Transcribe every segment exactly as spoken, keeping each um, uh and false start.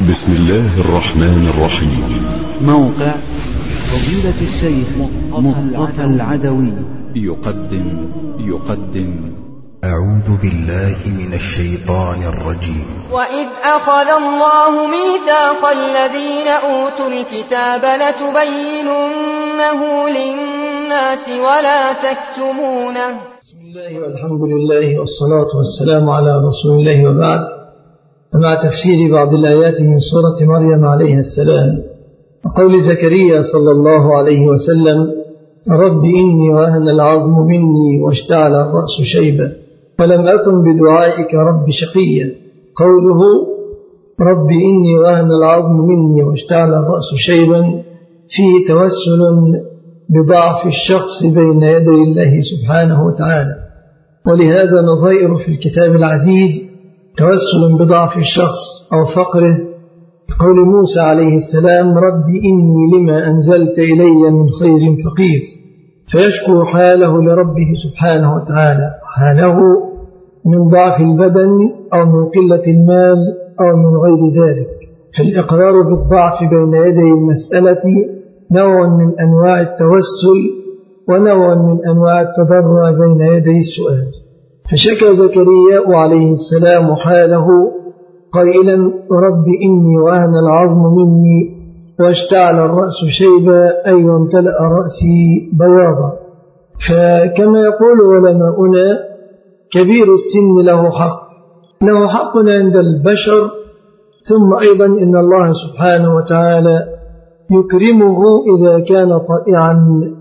بسم الله الرحمن الرحيم. موقع فضيلة الشيخ مصطفى العدوي يقدم يقدم أعوذ بالله من الشيطان الرجيم. وإذ أخذ الله ميثاق الذين أوتوا الكتاب لتبيننه للناس ولا تكتمونه. بسم الله والحمد لله والصلاة والسلام على رسول الله وبعد. مع تفسير بعض الآيات من سورة مريم عليها السلام وقول زكريا صلى الله عليه وسلم: رب إني وهن العظم مني واشتعل الرأس شيبا ولم أكن بدعائك رب شقيا. قوله رب إني وهن العظم مني واشتعل الرأس شيبا فيه توسل بضعف الشخص بين يدي الله سبحانه وتعالى، ولهذا نظائر في الكتاب العزيز توسل بضعف الشخص أو فقره، قول موسى عليه السلام: رب إني لما أنزلت إلي من خير فقير، فيشكو حاله لربه سبحانه وتعالى، حاله من ضعف البدن أو من قلة المال أو من غير ذلك. فالإقرار بالضعف بين يدي المسألة نوع من أنواع التوسل ونوع من أنواع التضرع بين يدي السؤال. فشكى زكريا عليه السلام حاله قائلا: رب إني وهن العظم مني واشتعل الرأس شيبا، أي وامتلأ رأسي بياضا. فكما يقول علماؤنا: كبير السن له حق، له حق عند البشر، ثم أيضا إن الله سبحانه وتعالى يكرمه إذا كان طائعا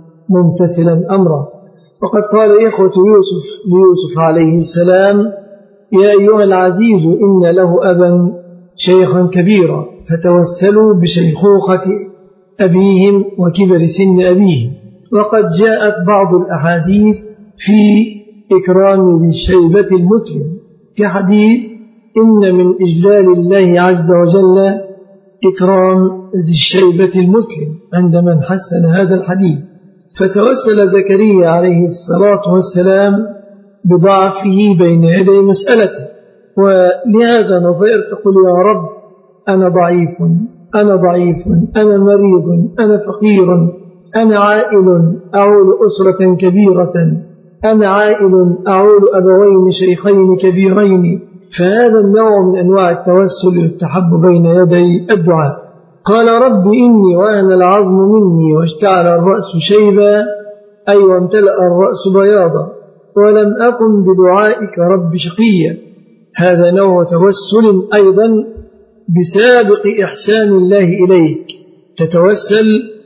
ممتثلا أمره. وقد قال إخوة يوسف ليوسف عليه السلام: يا أيها العزيز إن له أبا شيخا كبيرا، فتوسلوا بشيخوخة أبيهم وكبر سن أبيهم. وقد جاءت بعض الأحاديث في إكرام ذي الشيبة المسلم، كحديث إن من إجلال الله عز وجل إكرام ذي الشيبة المسلم عند من حسن هذا الحديث. فتوسل زكريا عليه الصلاة والسلام بضعفه بين يدي مسألته، ولهذا نظائر تقول: يا رب أنا ضعيف، أنا ضعيف، أنا مريض، أنا فقير، أنا عائل أعول أسرة كبيرة، أنا عائل أعول أبوين شيخين كبيرين. فهذا النوع من أنواع التوسل يستحب بين يدي الدعاء. قال: رب إني وهن العظم مني واشتعل الرأس شيبا، أي وامتلأ الرأس بياضا، ولم أكن بدعائك رب شقيا. هذا نوع توسل أيضا بسابق إحسان الله إليك، تتوسل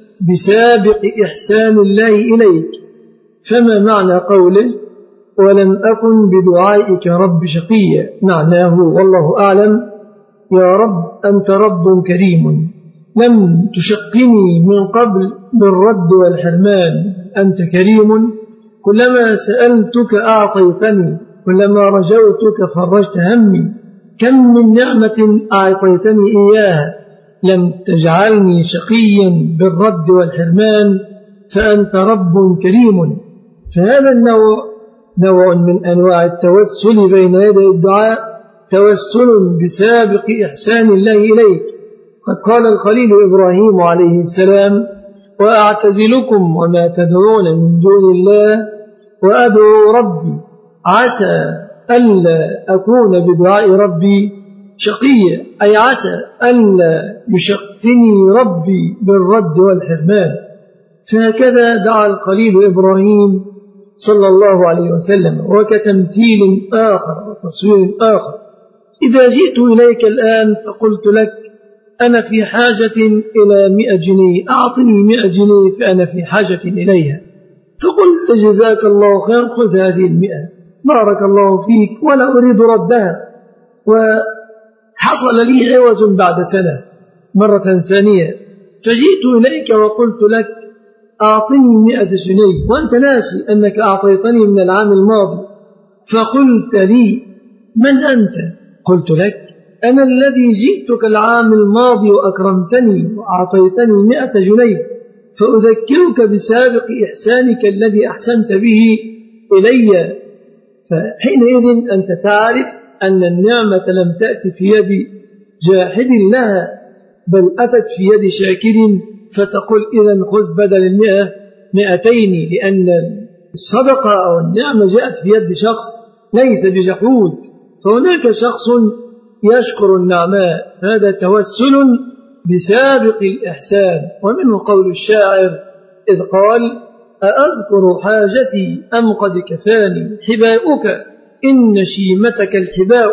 بسابق إحسان الله إليك. فما معنى قوله ولم أكن بدعائك رب شقيا؟ معناه والله أعلم: يا رب أنت رب كريم، لم تشقني من قبل بالرد والحرمان، أنت كريم، كلما سألتك أعطيتني، كلما رجوتك فرجت همي. كم من نعمة أعطيتني إياها، لم تجعلني شقيا بالرد والحرمان، فأنت رب كريم. فهذا النوع نوع من أنواع التوسل بين يدي الدعاء، توسل بسابق إحسان الله إليك. قد قال الخليل إبراهيم عليه السلام: وأعتزلكم وما تدعون من دون الله وأدعو ربي عسى ألا أكون بدعاء ربي شقيا، أي عسى ألا يشقني ربي بالرد والحرمان. فهكذا دعا الخليل إبراهيم صلى الله عليه وسلم. وكتمثيل آخر وتصوير آخر: إذا جئت إليك الآن فقلت لك أنا في حاجة إلى مئة جنيه، أعطني مئة جنيه فأنا في حاجة إليها، فقلت جزاك الله خير، خذ هذه المئة، بارك الله فيك، ولا أريد ردها. وحصل لي عوز بعد سنة مرة ثانية، فجئت إليك وقلت لك أعطني مئة جنيه، وأنت ناسي أنك أعطيتني من العام الماضي، فقلت لي من أنت؟ قلت لك أنا الذي جئتك العام الماضي وأكرمتني وأعطيتني مئة جنيه، فأذكرك بسابق إحسانك الذي أحسنت به إلي. فحينئذ أنت تعرف أن النعمة لم تأتي في يدي جاحد لها، بل أتت في يد شاكر فتقول إذا خذ بدل المئة مئتين، لأن الصدقة أو النعمة جاءت في يد شخص ليس بجحود، فهناك شخص يشكر النعماء، هذا توسل بسابق الإحسان. ومنه قول الشاعر إذ قال أأذكر حاجتي أم قد كفاني حباؤك إن شيمتك الحباء.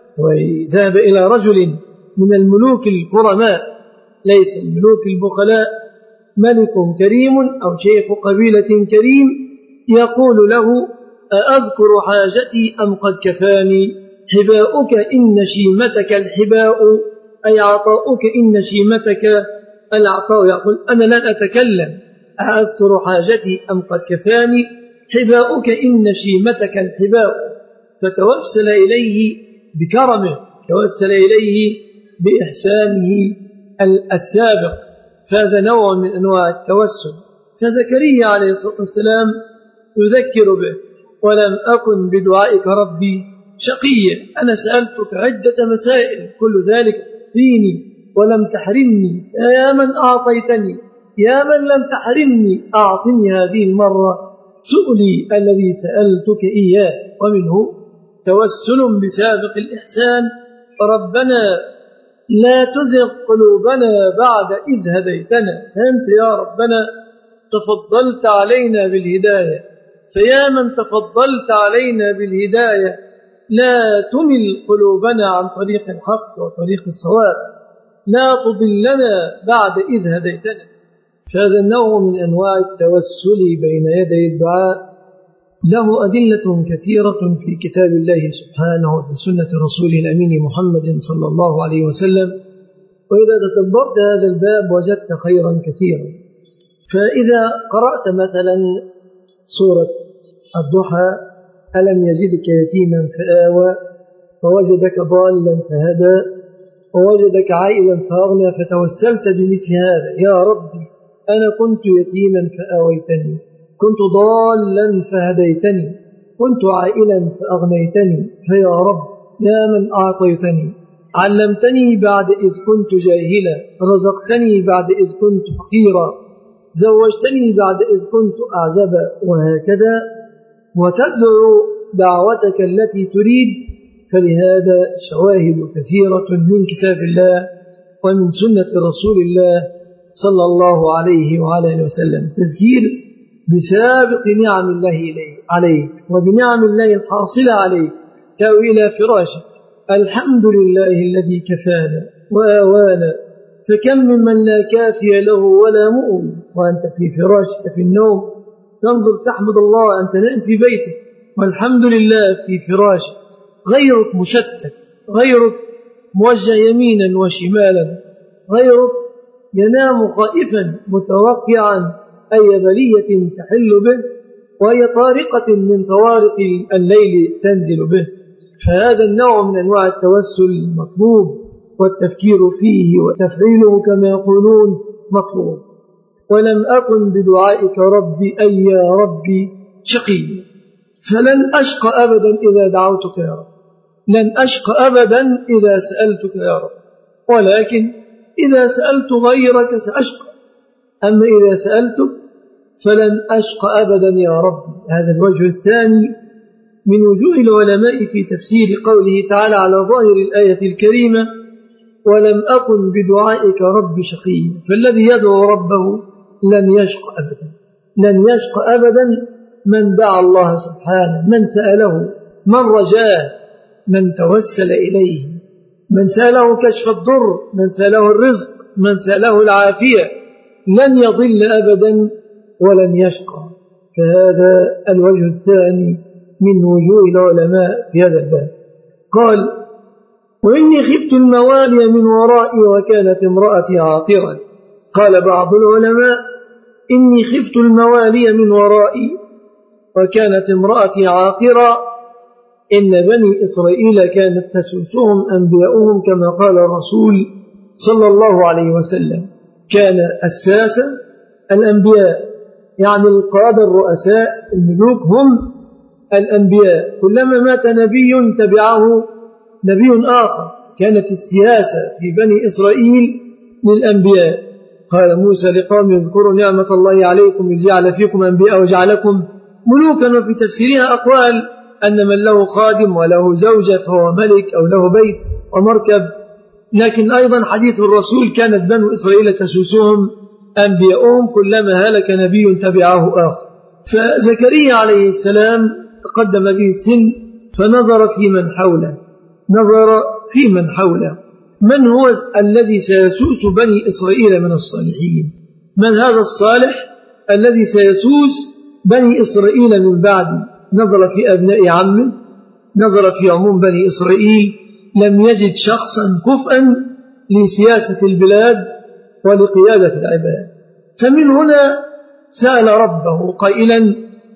وذهب إلى رجل من الملوك الكرماء، ليس الملوك البخلاء، ملك كريم أو شيخ قبيلة كريم، يقول له أأذكر حاجتي أم قد كفاني حباؤك إن شيمتك الحباء، أي عطاؤك إن شيمتك العطاء. يقول أنا لن أتكلم، أذكر حاجتي أم قد كفاني حباؤك إن شيمتك الحباء. فتوسل إليه بكرمه، توسل إليه بإحسانه السابق، فهذا نوع من أنواع التوسل. فزكريا عليه الصلاة والسلام يذكر به ولم أكن بدعائك ربي شقيا، أنا سألتك عدة مسائل كل ذلك فيني ولم تحرمني، يا من أعطيتني يا من لم تحرمني أعطني هذه المرة سؤلي الذي سألتك إياه. ومنه توسل بسابق الإحسان، ربنا لا تزغ قلوبنا بعد إذ هديتنا، أنت يا ربنا تفضلت علينا بالهداية، فيا من تفضلت علينا بالهداية لا تمل قلوبنا عن طريق الحق وطريق الصواب، لا تضلنا بعد إذ هديتنا. فهذا النوع من أنواع التوسل بين يدي الدعاء له أدلة كثيرة في كتاب الله سبحانه وفي سنة رسوله الأمين محمد صلى الله عليه وسلم، وإذا تدبرت هذا الباب وجدت خيرا كثيرا. فإذا قرأت مثلا سورة الضحى ألم يجدك يتيما فآوى ووجدك ضالا فهدى ووجدك عائلا فأغنى، فتوسلت بمثل هذا، يا ربي أنا كنت يتيما فآويتني، كنت ضالا فهديتني، كنت عائلا فأغنيتني، فيا رب يا من أعطيتني، علمتني بعد إذ كنت جاهلا، رزقتني بعد إذ كنت فقيرا، زوجتني بعد إذ كنت أعزبا، وهكذا، وتدعو دعوتك التي تريد. فلهذا شواهد كثيرة من كتاب الله ومن سنة رسول الله صلى الله عليه وعلى وسلم، تذكير بسابق نعم الله عليك وبنعم الله الحاصلة عليك، تأوي إلى فراشك، الحمد لله الذي كفانا وآوانا، فكم ممن لا كافي له ولا مؤمن، وأنت في فراشك في النوم تنظر تحمد الله أنت نائم في بيتك، والحمد لله في فراشك، غيرك مشتت، غيرك موجه يمينا وشمالا، غيرك ينام خائفا متوقعا أي بلية تحل به وأي طارقة من طوارق الليل تنزل به. فهذا النوع من أنواع التوسل مطلوب، والتفكير فيه وتفعيله كما يقولون مطلوب. ولم أكن بدعائك ربي أي يا ربي شقي، فلن أشقى أبدا إذا دعوتك يا رب، لن أشقى أبدا إذا سألتك يا رب، ولكن إذا سألت غيرك سأشقى، أما إذا سألتك فلن أشقى أبدا يا رب. هذا الوجه الثاني من وجوه العلماء في تفسير قوله تعالى على ظاهر الآية الكريمة ولم أكن بدعائك رب شقيا، فالذي يدعو ربه لن يشقى أبدا، لن يشقى أبدا من دعا الله سبحانه، من سأله، من رجاه، من توسل إليه، من سأله كشف الضر، من سأله الرزق، من سأله العافية، لن يضل أبدا ولن يشقى. فهذا الوجه الثاني من وجوه العلماء في هذا الباب. قال وإني خفت الموالي من ورائي وكانت امرأتي عاقرا. قال بعض العلماء إني خفت الموالي من ورائي وكانت امرأتي عاقرا، إن بني إسرائيل كانت تسوسهم أنبياؤهم كما قال الرسول صلى الله عليه وسلم، كان الساسة الأنبياء، يعني القادة الرؤساء الملوك هم الأنبياء، كلما مات نبي تبعه نبي آخر، كانت السياسة في بني إسرائيل للأنبياء. قال موسى لقوم اذكروا نعمة الله عليكم إذ جعل فيكم أنبياء وجعلكم ملوكا. وفي تفسيرها أقوال أن من له خادم وله زوجة فهو ملك أو له بيت ومركب. لكن أيضا حديث الرسول كانت بنو إسرائيل تسوسهم أنبياؤهم كلما هلك نبي تبعه آخر. فزكريا عليه السلام تقدم به السن فنظر في من حوله نظر في من حوله من هو الذي سيسوس بني إسرائيل من الصالحين؟ من هذا الصالح الذي سيسوس بني إسرائيل من بعده؟ نظر في أبناء عمه، نظر في عموم بني إسرائيل، لم يجد شخصا كفءا لسياسة البلاد ولقيادة العباد. فمن هنا سأل ربه قائلا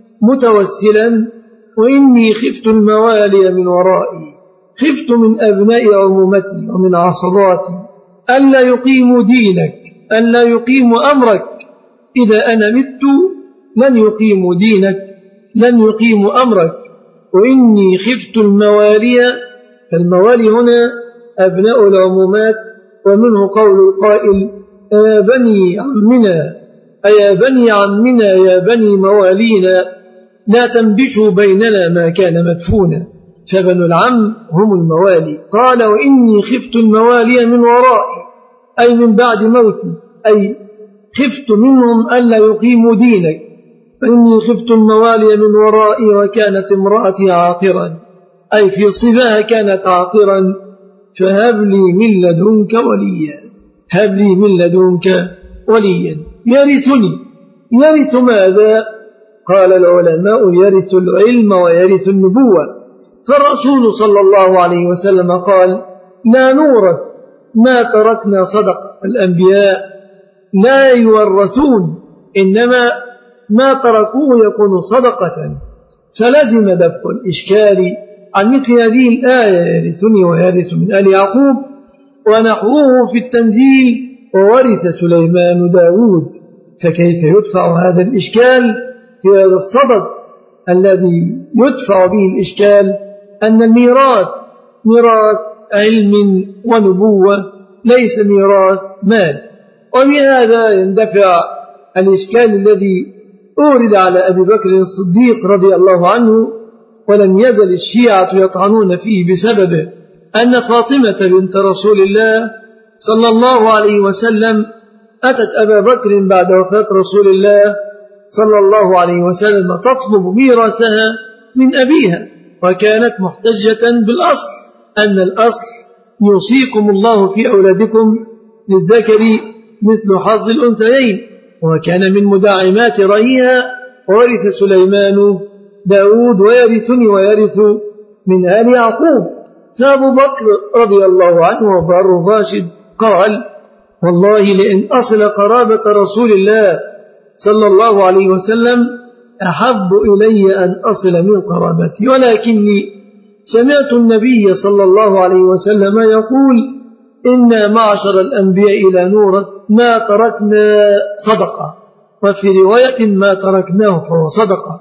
متوسلا وإني خفت الموالي من ورائي، خفت من أبناء عمومتي ومن عصباتي ألا يقيموا دينك، ألا يقيموا أمرك، إذا أنا مت لن يقيموا دينك، لن يقيموا أمرك. وإني خفت الموالي، فالموالي هنا أبناء العمومات، ومنه قول القائل يا بني عمنا، أيا بني عمنا يا بني موالينا لا تنبشوا بيننا ما كان مدفونا. فبنو العم هم الموالي. قال وإني خفت الموالي من ورائي، أي من بعد موتي، أي خفت منهم ألا يقيموا دينك. فإني خفت الموالي من ورائي وكانت امرأتي عاقرا، أي في صباها كانت عاقرا، فهب لي من لدنك وليا، هب لي من لدنك وليا يرثني. يرث ماذا؟ قال العلماء يرث العلم ويرث النبوة. فالرسول صلى الله عليه وسلم قال لا نورث ما تركنا صدق. الأنبياء لا يورثون، إنما ما تركوه يكون صدقة. فلزم دفع الإشكال عن مثل هذه الآية يرثني ويرث من آل يعقوب ونحوه في التنزيل وورث سليمان داود. فكيف يدفع هذا الإشكال في هذا الصدد؟ الذي يدفع به الإشكال أن الميراث ميراث علم ونبوة، ليس ميراث مال. وبهذا يندفع الإشكال الذي أورد على أبي بكر الصديق رضي الله عنه، ولم يزل الشيعة يطعنون فيه بسببه، أن فاطمة بنت رسول الله صلى الله عليه وسلم أتت أبا بكر بعد وفاة رسول الله صلى الله عليه وسلم تطلب ميراثها من أبيها، وكانت محتجة بالأصل أن الأصل يوصيكم الله في أولادكم للذكر مثل حظ الأنثيين، وكان من مداعمات رأيها ورث سليمان داود ويرثني ويرث من آل يعقوب. فأبو بكر رضي الله عنه وبر الراشد قال والله لئن أصل قرابة رسول الله صلى الله عليه وسلم أحب إلي أن أصل من قرابتي، ولكني سمعت النبي صلى الله عليه وسلم يقول إنا معشر الأنبياء لا نورث ما تركنا صدقة، وفي رواية ما تركناه فهو صدقة.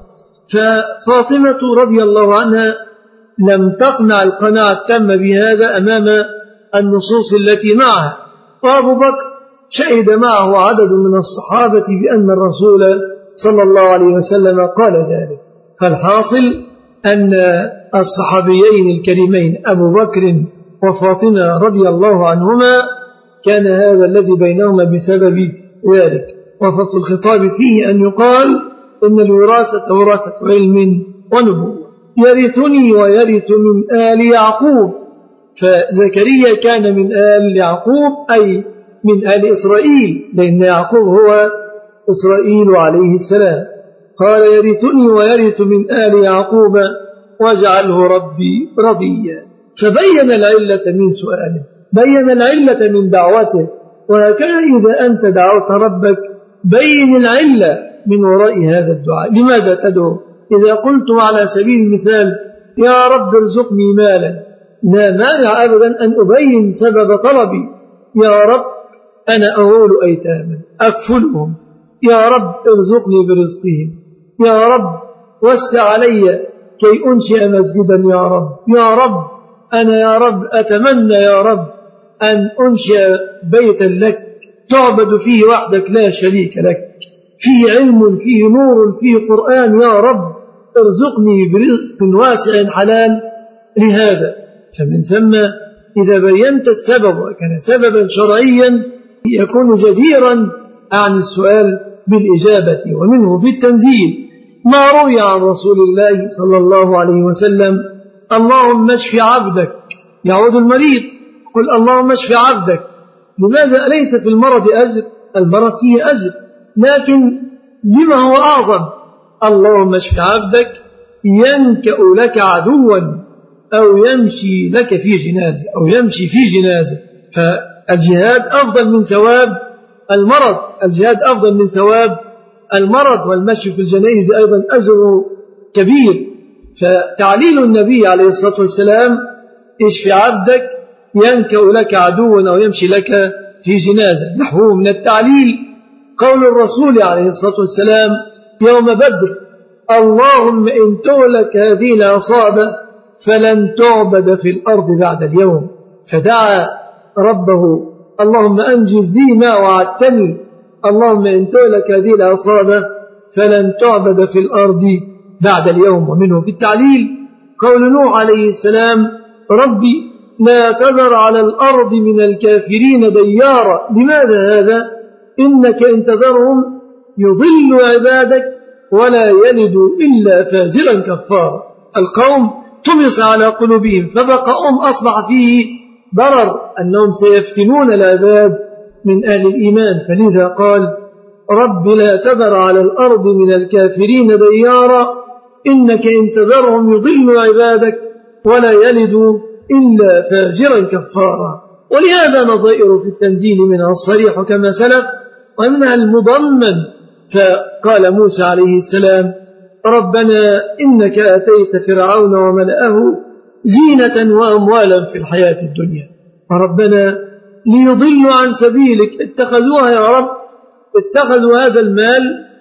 ففاطمة رضي الله عنها لم تقنع القناعة التامة بهذا أمام النصوص التي معها، وأبو بكر شهد معه عدد من الصحابة بأن الرسول صلى الله عليه وسلم قال ذلك. فالحاصل أن الصحابيين الكريمين أبو بكر وفاطمة رضي الله عنهما كان هذا الذي بينهما بسبب ذلك. وفصل الخطاب فيه أن يقال إن الوراثة وراثة علم ونبوة. يرثني ويرث من آل يعقوب، فزكريا كان من آل يعقوب أي من آل إسرائيل، لأن يعقوب هو إسرائيل عليه السلام. قال يرثني ويرث من آل يعقوب واجعله ربي رضيا. فبين العلة من سؤاله، بين العلة من دعوته. وهكذا إذا أنت دعوت ربك بين العلة من وراء هذا الدعاء. لماذا تدعو؟ إذا قلت على سبيل المثال يا رب ارزقني مالا، لا مانع أبدا أن أبين سبب طلبي. يا رب أنا أهول أيتاما أكفلهم، يا رب ارزقني برزقهم، يا رب وسع علي كي أنشئ مسجدا، يا رب يا رب أنا يا رب أتمنى يا رب أن أنشئ بيتا لك تعبد فيه وحدك لا شريك لك، فيه علم، فيه نور، فيه قرآن، يا رب ارزقني برزق واسع حلال لهذا. فمن ثم إذا بينت السبب وكان سببا شرعيا يكون جديرا عن السؤال بالإجابة. ومنه في التنزيل ما روي عن رسول الله صلى الله عليه وسلم: اللهم اشف عبدك، يعود المريض قل اللهم اشف عبدك. لماذا؟ ليس في المرض أجر، المرض فيه أجر، لكن لما هو أعظم؟ اللهم اشف عبدك ينكأ لك عدوا أو يمشي لك في جنازة أو يمشي في جنازة. فالجهاد أفضل من ثواب المرض، الجهاد أفضل من ثواب المرض، والمشي في الجنائز أيضا أجر كبير. فتعليل النبي عليه الصلاة والسلام اشف عبدك ينكأ لك عدوا أو يمشي لك في جنازة. نحوه من التعليل قول الرسول عليه الصلاة والسلام يوم بدر: اللهم إن تهلك هذه العصابة فلن تعبد في الأرض بعد اليوم. فدعا ربه: اللهم أنجز لي ما وعدتني، اللهم إن تهلك هذه العصابة فلن تعبد في الأرض بعد اليوم. ومنه في التعليل قول نوح عليه السلام: ربي لا تذر على الأرض من الكافرين ديارا. لماذا هذا؟ إنك إن تذرهم يضل عبادك ولا يلدوا إلا فاجرا كفارا. القوم طمس على قلوبهم فبقاهم أصبح فيه ضرر أنهم سيفتنون العباد من أهل الإيمان. فلذا قال: رب لا تذر على الأرض من الكافرين ديارا إنك إن تذرهم يضل عبادك ولا يلدوا إلا فاجرا كفارا. ولهذا نظائر في التنزيل منها الصريح كما سلف ومنها المضمن. فقال موسى عليه السلام: ربنا إنك أتيت فرعون وملأه زينة وأموالا في الحياة الدنيا، وربنا ليضلوا عن سبيلك اتخذوها يا رب، اتخذوا هذا المال،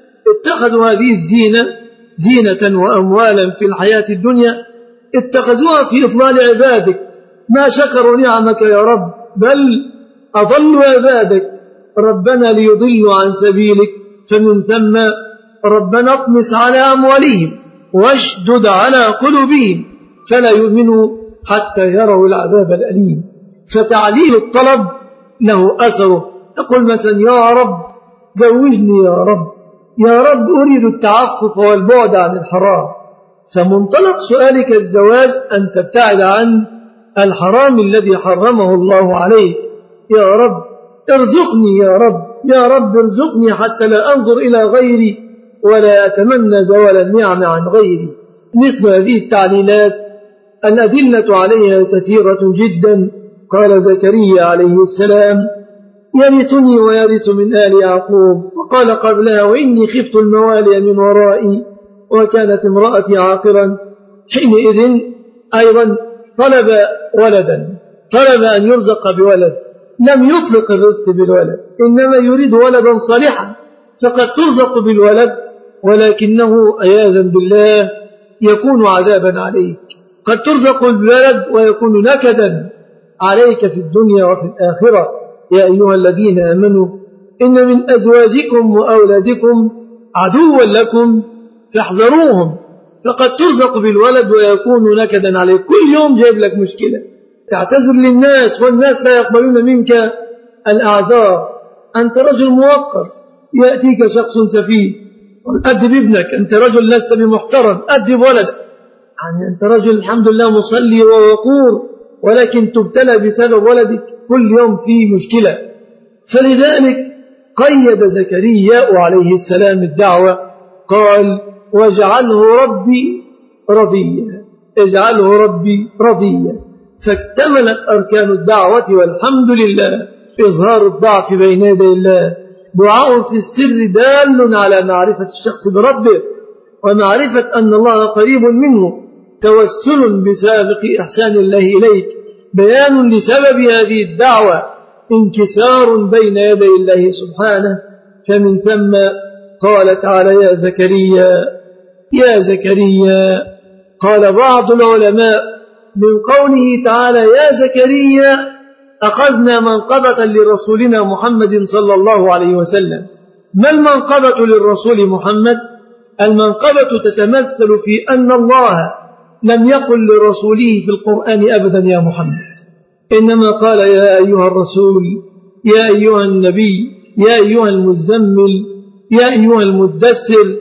اتخذوا هذه الزينة زينة وأموالا في الحياة الدنيا، اتخذوها في إضلال عبادك، ما شكروا نعمك يا رب بل أضلوا عبادك. ربنا ليضلوا عن سبيلك، فمن ثم ربنا اطمس على أموالهم واشدد على قلوبهم فلا يؤمنوا حتى يروا العذاب الأليم. فتعليل الطلب له أثره. تقول مثلا: يا رب زوجني، يا رب يا رب أريد التعفف والبعد عن الحرام. فمنطلق سؤالك الزواج أن تبتعد عن الحرام الذي حرمه الله عليك. يا رب ارزقني، يا رب يا رب ارزقني حتى لا أنظر إلى غيري ولا أتمنى زوال النعم عن غيري. مثل هذه التعليلات الأدلة عليها كثيرة جدا. قال زكريا عليه السلام: يرثني ويرث من آل يعقوب. وقال قبلها: وإني خفت الموالي من ورائي وكانت امرأتي عاقرا. حينئذ أيضا طلب ولدا، طلب أن يرزق بولد، لم يطلق الرزق بالولد، إنما يريد ولدا صالحا. فقد ترزق بالولد ولكنه عياذا بالله يكون عذابا عليك. قد ترزق بالولد ويكون نكدا عليك في الدنيا وفي الآخرة. يا أيها الذين آمنوا إن من أزواجكم وأولادكم عدوا لكم فاحذروهم. فقد ترزق بالولد ويكون نكدا عليك، كل يوم جايب لك مشكلة، تعتذر للناس والناس لا يقبلون منك الأعذار. أنت رجل موقر، يأتيك شخص سفيه، أدب ابنك، أنت رجل لست بمحترم، أدب ولدك. يعني أنت رجل الحمد لله مصلي ووقور، ولكن تبتلى بسبب ولدك، كل يوم فيه مشكلة. فلذلك قيد زكريا عليه السلام الدعوة، قال: واجعله ربي رضيا، اجعله ربي رضيا. فاكتملت أركان الدعوة والحمد لله. إظهار الضعف بين يدي الله، دعاء في السر دال على معرفة الشخص بربه ومعرفة أن الله قريب منه، توسل بسابق إحسان الله إليك، بيان لسبب هذه الدعوة، انكسار بين يدي الله سبحانه. فمن ثم قال تعالى: يا زكريا يا زكريا. قال بعض العلماء: من قوله تعالى يا زكريا أخذنا منقبة لرسولنا محمد صلى الله عليه وسلم. ما المنقبة للرسول محمد؟ المنقبة تتمثل في أن الله لم يقل لرسوله في القرآن أبدا يا محمد، إنما قال يا أيها الرسول، يا أيها النبي، يا أيها المزمل، يا أيها المدثر.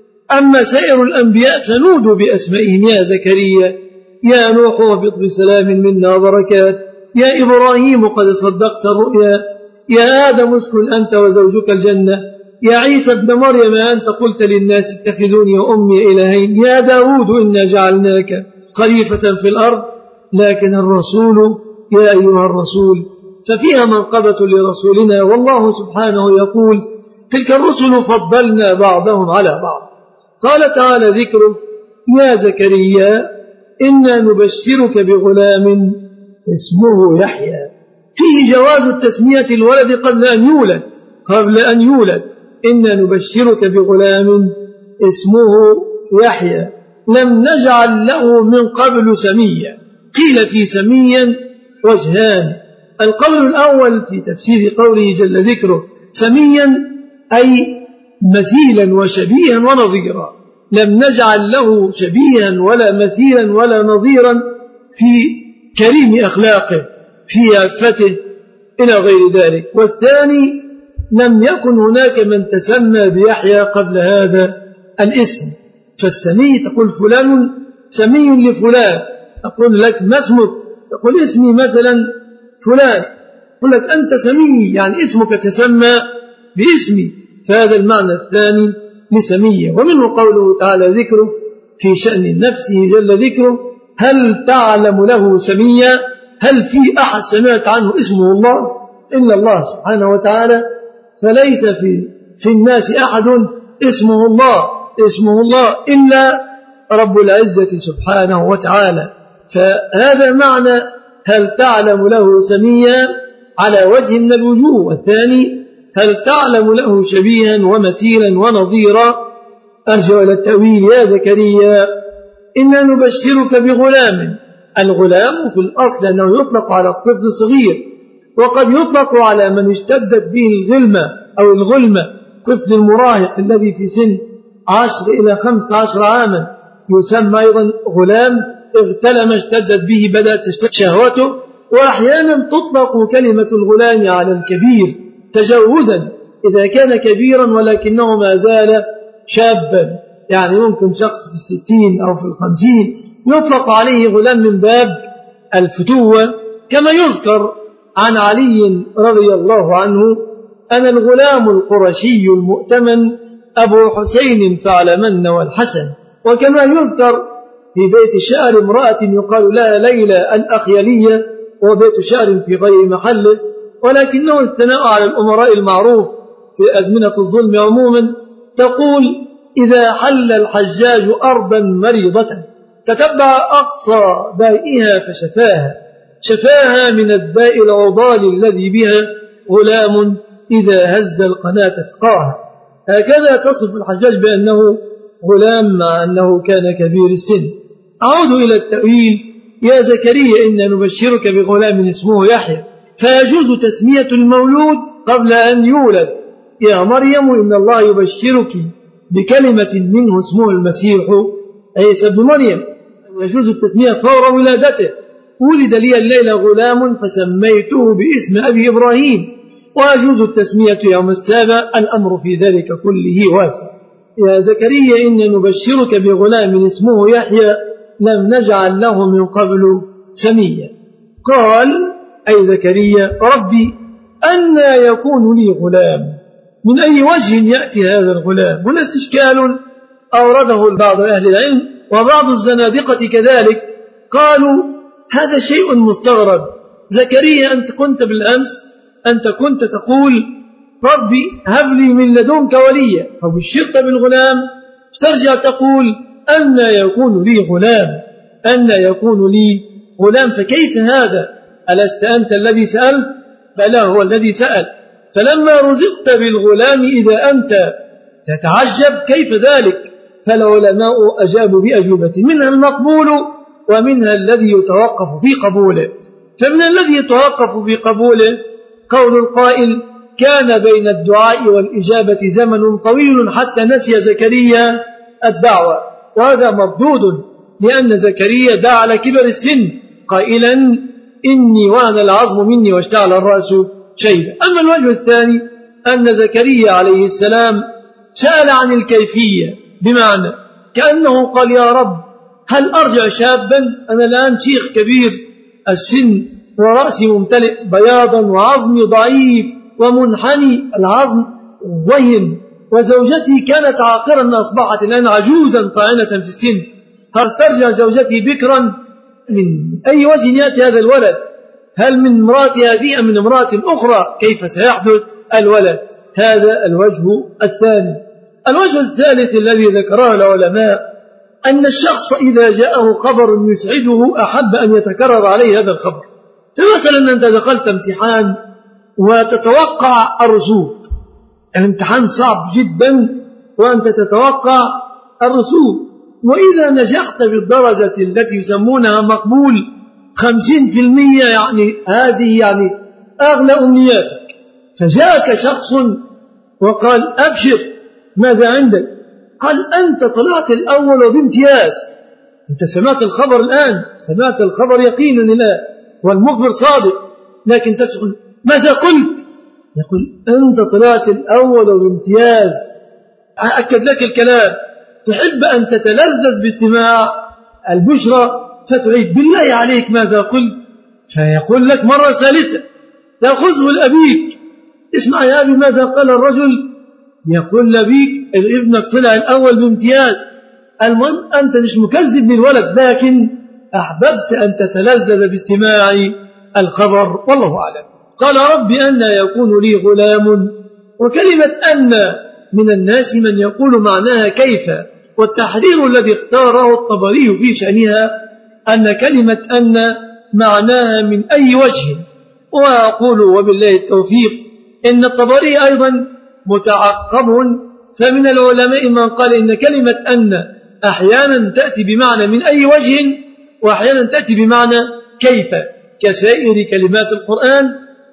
أما سائر الأنبياء فنودوا بأسمائهم يا زكريا، يا نوح وبط بسلام منا وبركات، يا إبراهيم قد صدقت الرؤيا، يا آدم اسكن أنت وزوجك الجنة، يا عيسى ابن مريم أنت قلت للناس اتخذوني وأمي إلهين، يا داود إنا جعلناك خليفة في الأرض. لكن الرسول يا أيها الرسول ففيها منقبة لرسولنا، والله سبحانه يقول تلك الرسل فضلنا بعضهم على بعض. قال تعالى ذكره يا زكريا إنا نبشرك بغلام اسمه يحيى، فيه جواز التسمية الولد قبل أن يولد قبل أن يولد إنا نبشرك بغلام اسمه يحيى لم نجعل له من قبل سميا. قيل في سميا وجهان، القول الأول في تفسير قوله جل ذكره سميا أي مثيلا وشبيها ونظيرا، لم نجعل له شبيها ولا مثيلا ولا نظيرا في كريم أخلاقه في عفته إلى غير ذلك. والثاني لم يكن هناك من تسمى بيحيى قبل هذا الاسم، فالسمي تقول فلان سمي لفلان، أقول لك ما اسمك، تقول اسمي مثلا فلان، أقول لك أنت سمي يعني اسمك تسمى باسمي، فهذا المعنى الثاني لسمية. ومنه قوله تعالى ذكره في شأن نفسه جل ذكره هل تعلم له سميا، هل في أحد سمعت عنه اسمه الله إلا الله سبحانه وتعالى، فليس في, في الناس أحد اسمه الله اسمه الله إلا رب العزة سبحانه وتعالى. فهذا معنى هل تعلم له سميا على وجه من الوجوه، والثاني هل تعلم له شبيها ومثيلا ونظيرا. أرجع إلى التأويل يا زكريا إنا نبشرك بغلام. الغلام في الأصل أنه يطلق على الطفل الصغير، وقد يطلق على من اشتدت به الغلمة أو الغلمة، طفل المراهق الذي في سن عشر إلى خمسة عشر عاما يسمى أيضا غلام، اغتلم اشتدت به بدأت تشتد شهوته. وأحيانا تطلق كلمة الغلام على الكبير تجوزا إذا كان كبيرا ولكنه ما زال شابا، يعني ممكن شخص في الستين أو في الخمسين يطلق عليه غلام من باب الفتوة، كما يذكر عن علي رضي الله عنه أنا الغلام القرشي المؤتمن أبو حسين فعلمن والحسن. وكما يذكر في بيت شعر امرأة يقال لها ليلى الأخيلية، وبيت شعر في غير محله، ولكنه الثناء على الأمراء المعروف في أزمنة الظلم عموما، تقول إذا حل الحجاج أرضا مريضة تتبع أقصى دائها فشفاها، شفاها من الداء العضال الذي بها غلام إذا هز القناة سقاها. هكذا تصف الحجاج بأنه غلام مع أنه كان كبير السن. أعود إلى التأويل يا زكريا إنا نبشرك بغلام اسمه يحيى، فيجوز تسمية المولود قبل أن يولد. يا مريم إن الله يبشرك بكلمة منه اسمه المسيح عيسى ابن مريم، يجوز التسمية فور ولادته. ولد لي الليلة غلام فسميته باسم أبي إبراهيم، ويجوز التسمية يوم السابع، الأمر في ذلك كله واسع. يا زكريا إنا نبشرك بغلام اسمه يحيى لم نجعل له من قبل سميا. قال أي زكريا ربي أنى يكون لي غلام، من أي وجه يأتي هذا الغلام؟ هنا استشكال أورده بعض أهل العلم وبعض الزنادقة كذلك، قالوا هذا شيء مستغرب. زكريا أنت كنت بالأمس أنت كنت تقول ربي هب لي من لدنك وليا، فبشرت بالغلام، ترجع تقول أنى يكون لي غلام أنى يكون لي غلام فكيف هذا؟ ألست أنت الذي سألت؟ بل هو الذي سأل. فلما رزقت بالغلام إذا أنت تتعجب كيف ذلك؟ فالعلماء أجابوا بأجوبة، منها المقبول ومنها الذي يتوقف في قبوله. فمن الذي يتوقف في قبوله قول القائل كان بين الدعاء والإجابة زمن طويل حتى نسي زكريا الدعوة، وهذا مردود لأن زكريا دعا على كبر السن قائلا إني وهن العظم مني واشتعل الرأس شيبا. أما الوجه الثاني أن زكريا عليه السلام سأل عن الكيفية، بمعنى كأنه قال يا رب هل أرجع شابا؟ أنا الآن شيخ كبير السن ورأسي ممتلئ بياضا وعظمي ضعيف ومنحني العظم ضين، وزوجتي كانت عاقرا أصبحت الآن عجوزا طاعنة في السن، هل ترجع زوجتي بكرا؟ من أي وجه يأتي هذا الولد؟ هل من امرأتي هذه أم من امرأة أخرى؟ كيف سيحدث الولد؟ هذا الوجه الثاني. الوجه الثالث الذي ذكره العلماء أن الشخص إذا جاءه خبر يسعده أحب أن يتكرر عليه هذا الخبر. فمثلا أنت دخلت امتحان وتتوقع الرسوب، الامتحان صعب جدا وأنت تتوقع الرسوب، وإذا نجحت بالدرجة التي يسمونها مقبول خمسين في المية، يعني هذه يعني أغلى أمنياتك، فجاءك شخص وقال أبشر ماذا عندك؟ قال أنت طلعت الأول وبامتياز. أنت سمعت الخبر الآن، سمعت الخبر يقينا الآن والمخبر صادق، لكن تسأل ماذا قلت؟ يقول أنت طلعت الأول وبامتياز. أأكد لك الكلام، تحب أن تتلذذ باستماع البشرى فتعيد بالله عليك ماذا قلت؟ فيقول لك مرة ثالثة تأخذه لأبيك، اسمع يا أبي ماذا قال الرجل؟ يقول لأبيك ابنك طلع الأول بامتياز. المهم أنت مش مكذب للولد، لكن أحببت أن تتلذذ باستماع الخبر، والله أعلم. قال رب أن يكون لي غلام، وكلمة أن من الناس من يقول معناها كيف، والتحرير الذي اختاره الطبري في شأنها أن كلمة أن معناها من أي وجه. وأقول وبالله التوفيق إن الطبري أيضا متعقب، فمن العلماء من قال إن كلمة أن أحيانا تأتي بمعنى من أي وجه وأحيانا تأتي بمعنى كيف، كسائر كلمات القرآن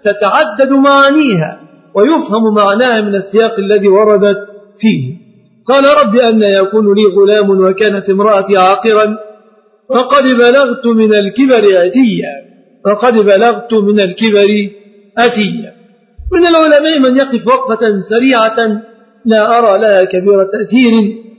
تتعدد معانيها ويفهم معناها من السياق الذي وردت فيه. قال رب أن يكون لي غلام وكانت امرأتي عاقرا وقد بلغت من الكبر أتيا وقد بلغت من الكبر أتيا. من العلماء من يقف وقفة سريعة لا أرى لها كبير تأثير،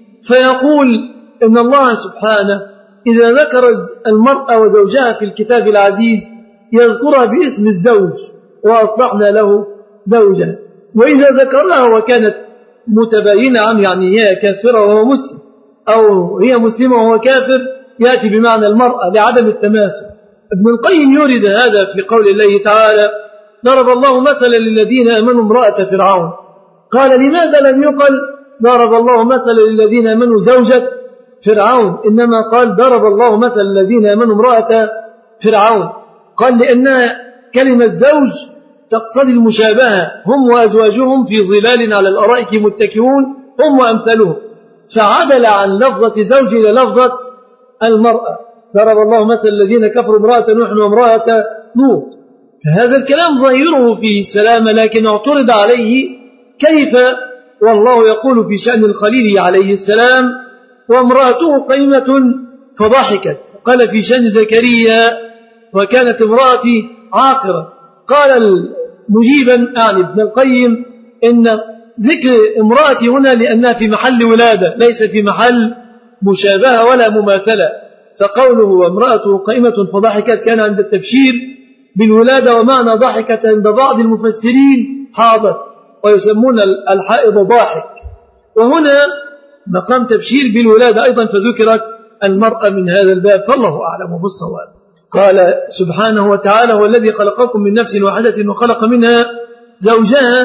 فيقول إن الله سبحانه إذا ذكر المرأة وزوجها في الكتاب العزيز يذكرها باسم الزوج وأصلحنا له زوجا، وإذا ذكرها وكانت متباينة عن يعني هي كافرة وهو مسلم أو هي مسلمة وهو كافر يأتي بمعنى المرأة لعدم التماثل. ابن القيم يورد هذا في قول الله تعالى ضرب الله مثلا للذين آمنوا امرأة فرعون، قال لماذا لم يقل ضرب الله مثلا للذين آمنوا زوجة فرعون، إنما قال ضرب الله مثلا للذين آمنوا امرأة فرعون؟ قال لأن كلمة زوج تقتضي المشابهة، هم وأزواجهم في ظلال على الأرائك متكئون هم وأمثالهم، فعدل عن لفظة زوج إلى لفظة المرأة. ضرب الله مثلا الذين كفروا امرأة نوح وامرأة لوط، فهذا الكلام ظاهره فيه السلام، لكن اعترض عليه كيف والله يقول في شأن الخليل عليه السلام وامرأته قائمة فضحكت، قال في شأن زكريا وكانت امرأتي عاقرة. قال مجيبا أعني ابن القيم إن ذكر امرأتي هنا لأنها في محل ولادة ليس في محل مشابهة ولا مماثلة، فقوله وامرأته قائمة فضحكت كان عند التبشير بالولادة، ومعنى ضحكت عند بعض المفسرين حاضت، ويسمون الحائض ضاحك، وهنا مقام تبشير بالولادة أيضا فذكرت المرأة من هذا الباب، فالله أعلم بالصواب. قال سبحانه وتعالى هو الذي خلقكم من نفس واحدة وخلق منها زوجها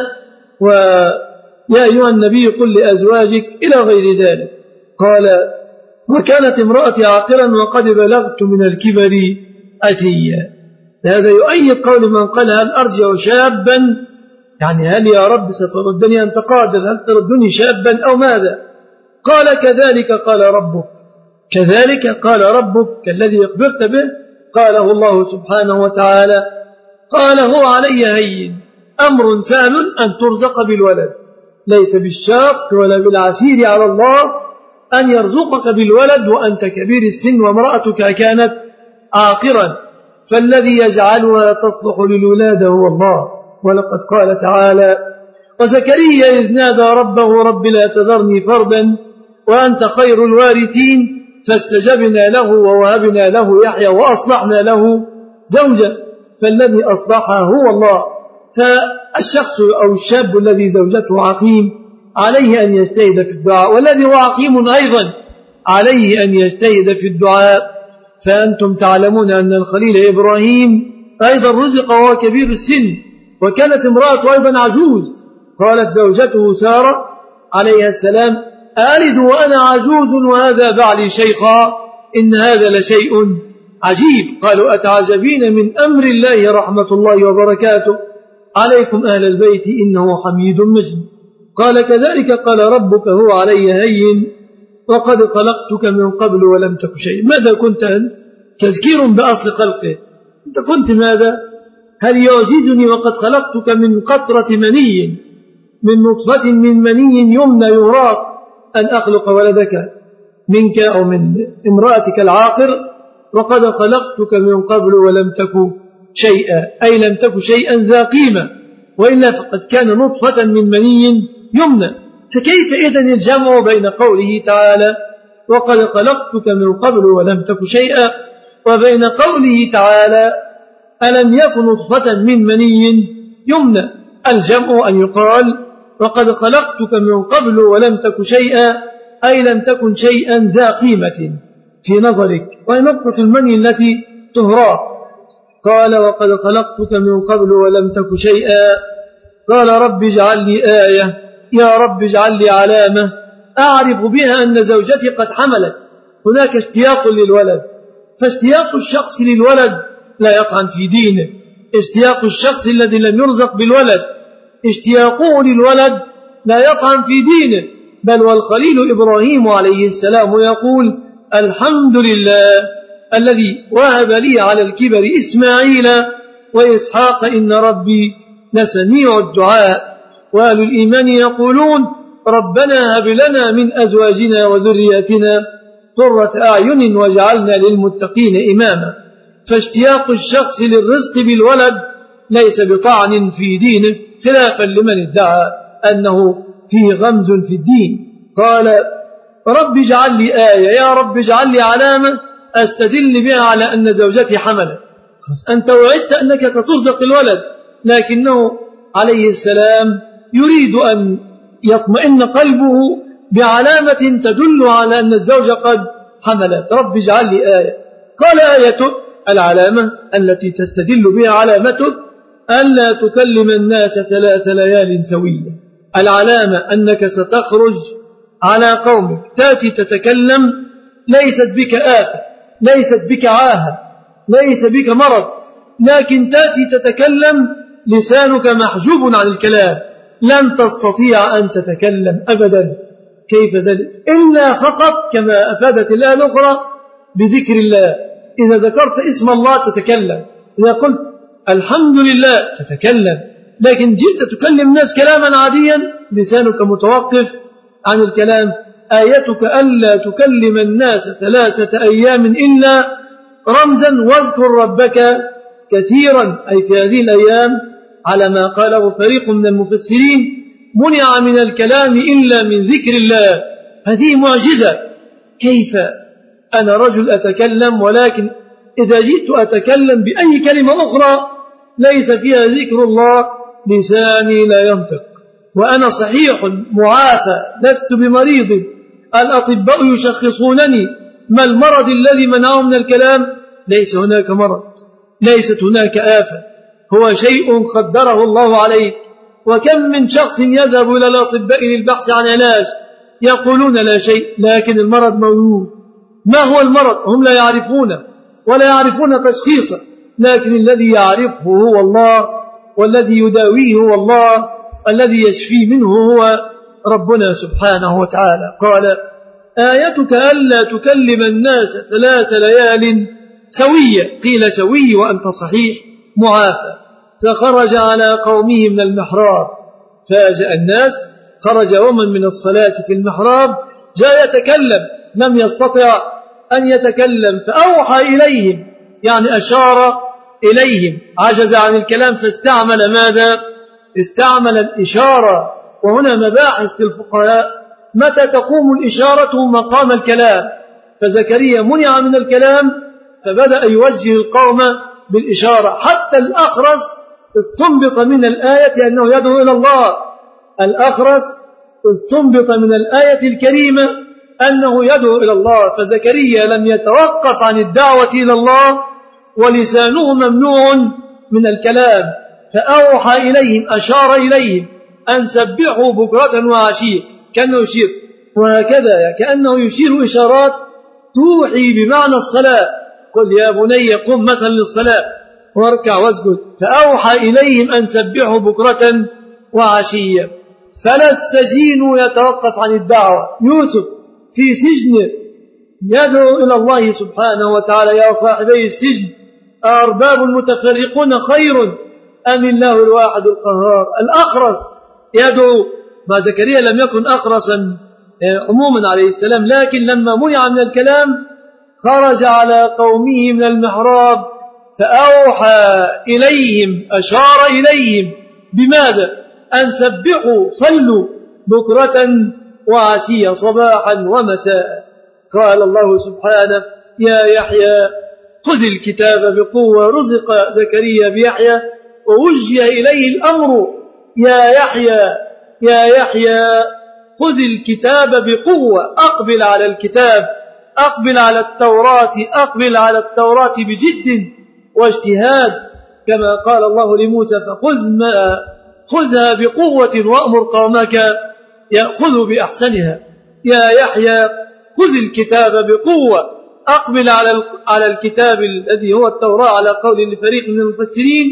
ويا أيها النبي قل لأزواجك إلى غير ذلك. قال وكانت امرأتي عاقرا وقد بلغت من الكبر أتيا. هذا يؤيد قول من قال هل أرجع شابا، يعني هل يا رب ستردني أنت قادر، هل تردني شابا أو ماذا؟ قال كذلك قال ربك كذلك قال ربك الذي أخبرت به قاله الله سبحانه وتعالى قال هو علي هين أمر سهل أن ترزق بالولد ليس بالشاق ولا بالعسير على الله أن يرزقك بالولد وأنت كبير السن وامرأتك كانت عاقرا فالذي يجعلها تصلح للولادة هو الله. ولقد قال تعالى وزكريا إذ نادى ربه رب لا تذرني فردا وأنت خير الوارثين فاستجبنا له ووهبنا له يحيى وأصلحنا له زوجا فالذي أصلحها هو الله. فالشخص أو الشاب الذي زوجته عقيم عليه أن يجتهد في الدعاء والذي هو عقيم أيضا عليه أن يجتهد في الدعاء. فأنتم تعلمون أن الخليل إبراهيم أيضا رزق وهو كبير السن وكانت امرأة أيضا عجوز قالت زوجته سارة عليها السلام ألد وأنا عجوز وهذا بعلي شيخا إن هذا لشيء عجيب. قالوا أتعجبين من أمر الله رحمة الله وبركاته عليكم أهل البيت إنه حميد مجيد. قال كذلك قال ربك هو علي هين وقد خلقتك من قبل ولم تك شيء. ماذا كنت أنت؟ تذكير بأصل خلقه. أنت كنت ماذا؟ هل يعجزني وقد خلقتك من قطرة مني من نطفة من مني يمنى يراق أن أخلق ولدك منك أو من امرأتك العاقر وقد خلقتك من قبل ولم تك شيئا أي لم تك شيئا ذا قيمة وإلا فقد كان نطفة من مني يمنى. فكيف إذن الجمع بين قوله تعالى وقد خلقتك من قبل ولم تك شيئا وبين قوله تعالى ألم يكن نطفة من مني يمنى؟ الجمع أن يقال وقد خلقتك من قبل ولم تك شيئا أي لم تكن شيئا ذا قيمة في نظرك وهي نقطة المني التي تهراق. قال وقد خلقتك من قبل ولم تك شيئا قال رب اجعل لي آية يا رب اجعل لي علامة أعرف بها أن زوجتي قد حملت. هناك اشتياق للولد فاشتياق الشخص للولد لا يطعن في دينه. اشتياق الشخص الذي لم يرزق بالولد اشتياقه للولد لا يطعن في دينه. بل والخليل إبراهيم عليه السلام يقول الحمد لله الذي وهب لي على الكبر إسماعيل وإسحاق إن ربي لسميع الدعاء. وأهل الإيمان يقولون ربنا هب لنا من أزواجنا وذرياتنا قرة أعين واجعلنا للمتقين إماما. فاشتياق الشخص للرزق بالولد ليس بطعن في دينه خلافا لمن ادعى أنه فيه غمز في الدين. قال رب اجعل لي آية يا رب اجعل لي علامة أستدل بها على أن زوجتي حملت. أنت وعدت أنك سترزق الولد لكنه عليه السلام يريد أن يطمئن قلبه بعلامة تدل على أن الزوجة قد حملت. رب اجعل لي آية. قال آيتك العلامة التي تستدل بها علامتك ألا تكلم الناس ثلاث ليال سوية. العلامة أنك ستخرج على قومك تأتي تتكلم ليست بك آفة ليست بك عاهة ليس بك مرض لكن تأتي تتكلم لسانك محجوب عن الكلام لن تستطيع أن تتكلم أبدا. كيف ذلك؟ إلا فقط كما أفادت الآية الأخرى بذكر الله. إذا ذكرت اسم الله تتكلم إذا قلت الحمد لله تتكلم لكن جئت تكلم الناس كلاما عاديا لسانك متوقف عن الكلام. آيتك ألا تكلم الناس ثلاثة أيام إلا رمزا واذكر ربك كثيرا أي في هذه الأيام على ما قاله فريق من المفسرين منع من الكلام إلا من ذكر الله. هذه معجزة. كيف أنا رجل أتكلم ولكن إذا جئت أتكلم بأي كلمة أخرى ليس فيها ذكر الله لساني لا ينطق وأنا صحيح معافى لست بمريض الأطباء يشخصونني ما المرض الذي منعه من الكلام؟ ليس هناك مرض ليست هناك آفة هو شيء قدره الله عليك. وكم من شخص يذهب إلى الأطباء للبحث عن علاج يقولون لا شيء لكن المرض موجود. ما هو المرض؟ هم لا يعرفونه ولا يعرفون تشخيصه لكن الذي يعرفه هو الله والذي يداويه هو الله الذي يشفي منه هو ربنا سبحانه وتعالى. قال آيتك ألا تكلم الناس ثلاث ليال سوية، قيل سوي وأنت صحيح معافى. فخرج على قومه من المحراب فاجأ الناس، خرج يوما من الصلاة في المحراب جاء يتكلم، لم يستطع أن يتكلم فأوحى إليهم، يعني أشار إليهم، عجز عن الكلام فاستعمل ماذا؟ استعمل الإشارة. وهنا مباحث للفقهاء، متى تقوم الإشارة مقام الكلام؟ فزكريا منع من الكلام فبدأ يوجه القوم بالإشارة. حتى الأخرس استنبط من الآية أنه يدعو إلى الله، الأخرس استنبط من الآية الكريمة أنه يدعو إلى الله. فزكريا لم يتوقف عن الدعوة إلى الله ولسانه ممنوع من الكلام، فأوحى إليهم، أشار إليهم أن سبحوا بكرة وعشية، كأنه يشير، وهكذا كأنه يشير إشارات توحي بمعنى الصلاة. قل يا بني قم مثلا للصلاة واركع واسجد. فأوحى إليهم أن سبحوا بكرة وعشية. فلا السجين يتوقف عن الدعوة. يوسف في سجن يدعو إلى الله سبحانه وتعالى: يا صاحبي السجن أأرباب متفرقون خير أم الله الواحد القهار. الأخرس يدعو، ما زكريا لم يكن أخرسا عموما عليه السلام، لكن لما منع من الكلام خرج على قومه من المحراب فأوحى إليهم، أشار إليهم بماذا؟ أن سبحوا، صلوا بكرة وعشية، صباحا ومساء. قال الله سبحانه: يا يحيى خذ الكتاب بقوة. رزق زكريا بيحيى ووجه إليه الأمر: يا يحيى يا يحيى خذ الكتاب بقوة، أقبل على الكتاب، أقبل على التوراة، أقبل على التوراة بجد واجتهاد، كما قال الله لموسى: فخذ ما خذها بقوة وأمر قومك يأخذوا بأحسنها. يا يحيى خذ الكتاب بقوة، أقبل على على الكتاب الذي هو التوراة على قول لفريق من المفسرين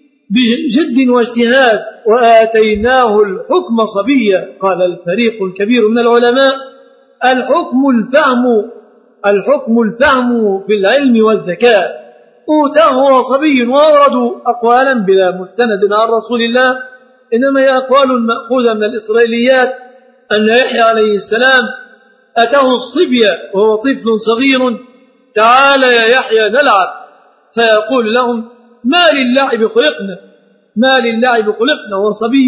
بجد واجتهاد، وآتيناه الحكم صبيا. قال الفريق الكبير من العلماء: الحكم الفهم، الحكم الفهم في العلم والذكاء. أوتاه وهو صبي. وأوردوا أقوالا بلا مستند عن رسول الله، إنما هي أقوال مأخوذة من الإسرائيليات، أن يحيى عليه السلام أتاه الصبية وهو طفل صغير: تعال يا يحيى نلعب. فيقول لهم: ما للعب خلقنا، ما للعب خلقنا. وصبي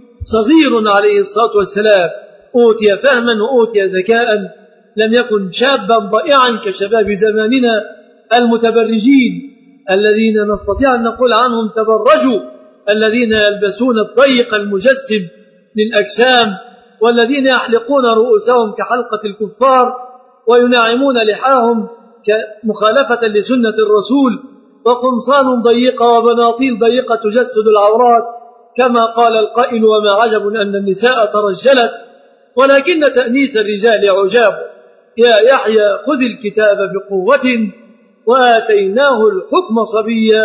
صغير عليه الصلاة والسلام، أوتي فهما وأوتي ذكاء، لم يكن شابا ضائعا كشباب زماننا المتبرجين الذين نستطيع أن نقول عنهم تبرجوا، الذين يلبسون الضيق المجسم للأجسام، والذين يحلقون رؤوسهم كحلقة الكفار، وينعمون لحاهم مخالفة لسنة الرسول، وقمصان ضيقة وبناطيل ضيقة تجسد العورات، كما قال القائل: وما عجب أن النساء ترجلت ولكن تأنيث الرجال عجاب. يا يحيى خذ الكتاب بقوة وآتيناه الحكم صبيا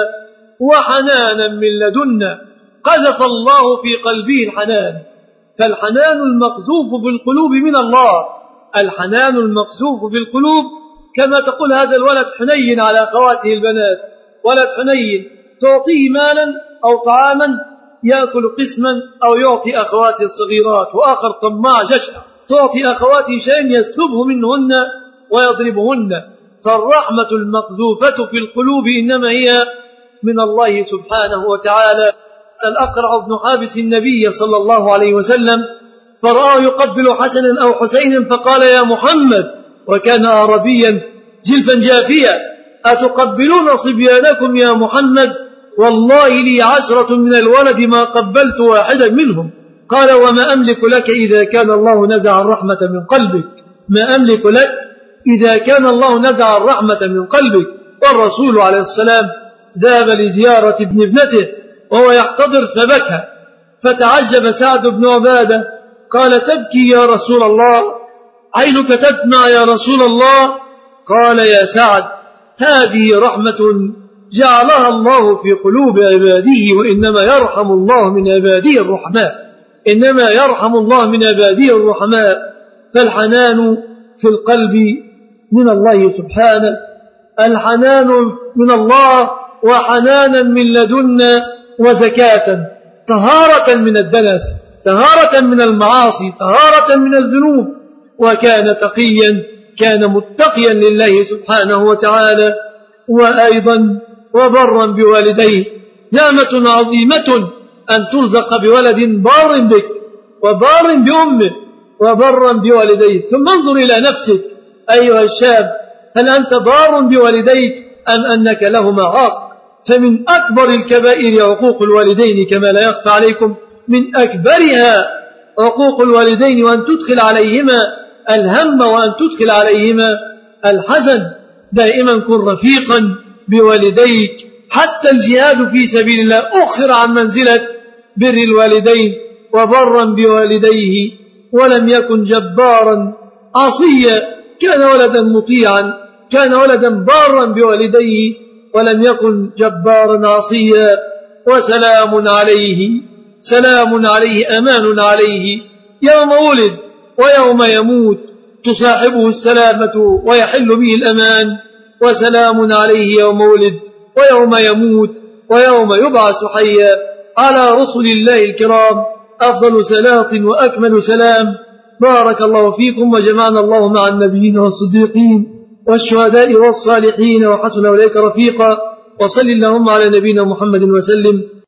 وحنانا من لدنا. قذف الله في قلبه الحنان، فالحنان المقذوف في القلوب من الله، الحنان المقذوف في القلوب، كما تقول هذا الولد حنين على أخواته البنات، ولد حنين تعطيه مالا أو طعاما يأكل قسما أو يعطي أخواته الصغيرات، وآخر طماع جشع تعطي أخواته شيئا يسلبه منهن ويضربهن. فالرحمة المقذوفة في القلوب إنما هي من الله سبحانه وتعالى. الأقرع بن حابس النبي صلى الله عليه وسلم فرآه يقبل حسنا أو حسينا فقال: يا محمد، وكان عربيا جلفا جافيا: أتقبلون صبيانكم يا محمد؟ والله لي عشرة من الولد ما قبلت واحدا منهم. قال: وما أملك لك إذا كان الله نزع الرحمة من قلبك، ما أملك لك إذا كان الله نزع الرحمة من قلبك. والرسول عليه السلام ذهب لزيارة ابن ابنته وهو يحتضر فبكى، فتعجب سعد بن عبادة قال: تبكي يا رسول الله؟ عينك تدمع يا رسول الله؟ قال: يا سعد، هذه رحمة جعلها الله في قلوب عباده، وإنما يرحم الله من عباده الرحماء، إنما يرحم الله من عباده الرحماء. فالحنان في القلب من الله سبحانه، الحنان من الله وحنانا من لدنا وزكاة، طهارة من الدنس، طهارة من المعاصي، طهارة من الذنوب. وكان تقيا، كان متقيا لله سبحانه وتعالى. وأيضا وبرا بوالديه، نعمة عظيمة أن ترزق بولد بار بك وبار بأمك وبرا بوالديك. ثم انظر إلى نفسك أيها الشاب، هل أنت بار بوالديك أم أنك لهما عاق؟ فمن أكبر الكبائر عقوق الوالدين كما لا يخفى عليكم، من أكبرها عقوق الوالدين، وأن تدخل عليهما الهم وأن تدخل عليهما الحزن. دائما كن رفيقا بوالديك، حتى الجهاد في سبيل الله أخر عن منزلة بر الوالدين، وبرا بوالديه ولم يكن جبارا عصيا، كان ولدا مطيعا، كان ولدا بارا بوالديه ولم يكن جبارا عصيا. وسلام عليه، سلام عليه، أمان عليه يوم ولد ويوم يموت، تصاحبه السلامة ويحل به الأمان. وسلام عليه يوم ولد ويوم يموت ويوم يبعث حيا. على رسل الله الكرام أفضل صلاة وأكمل سلام. بارك الله فيكم وجمعنا الله مع النبيين والصديقين والشهداء والصالحين وحسن أولئك رفيقا. وصل اللهم على نبينا محمد وسلم.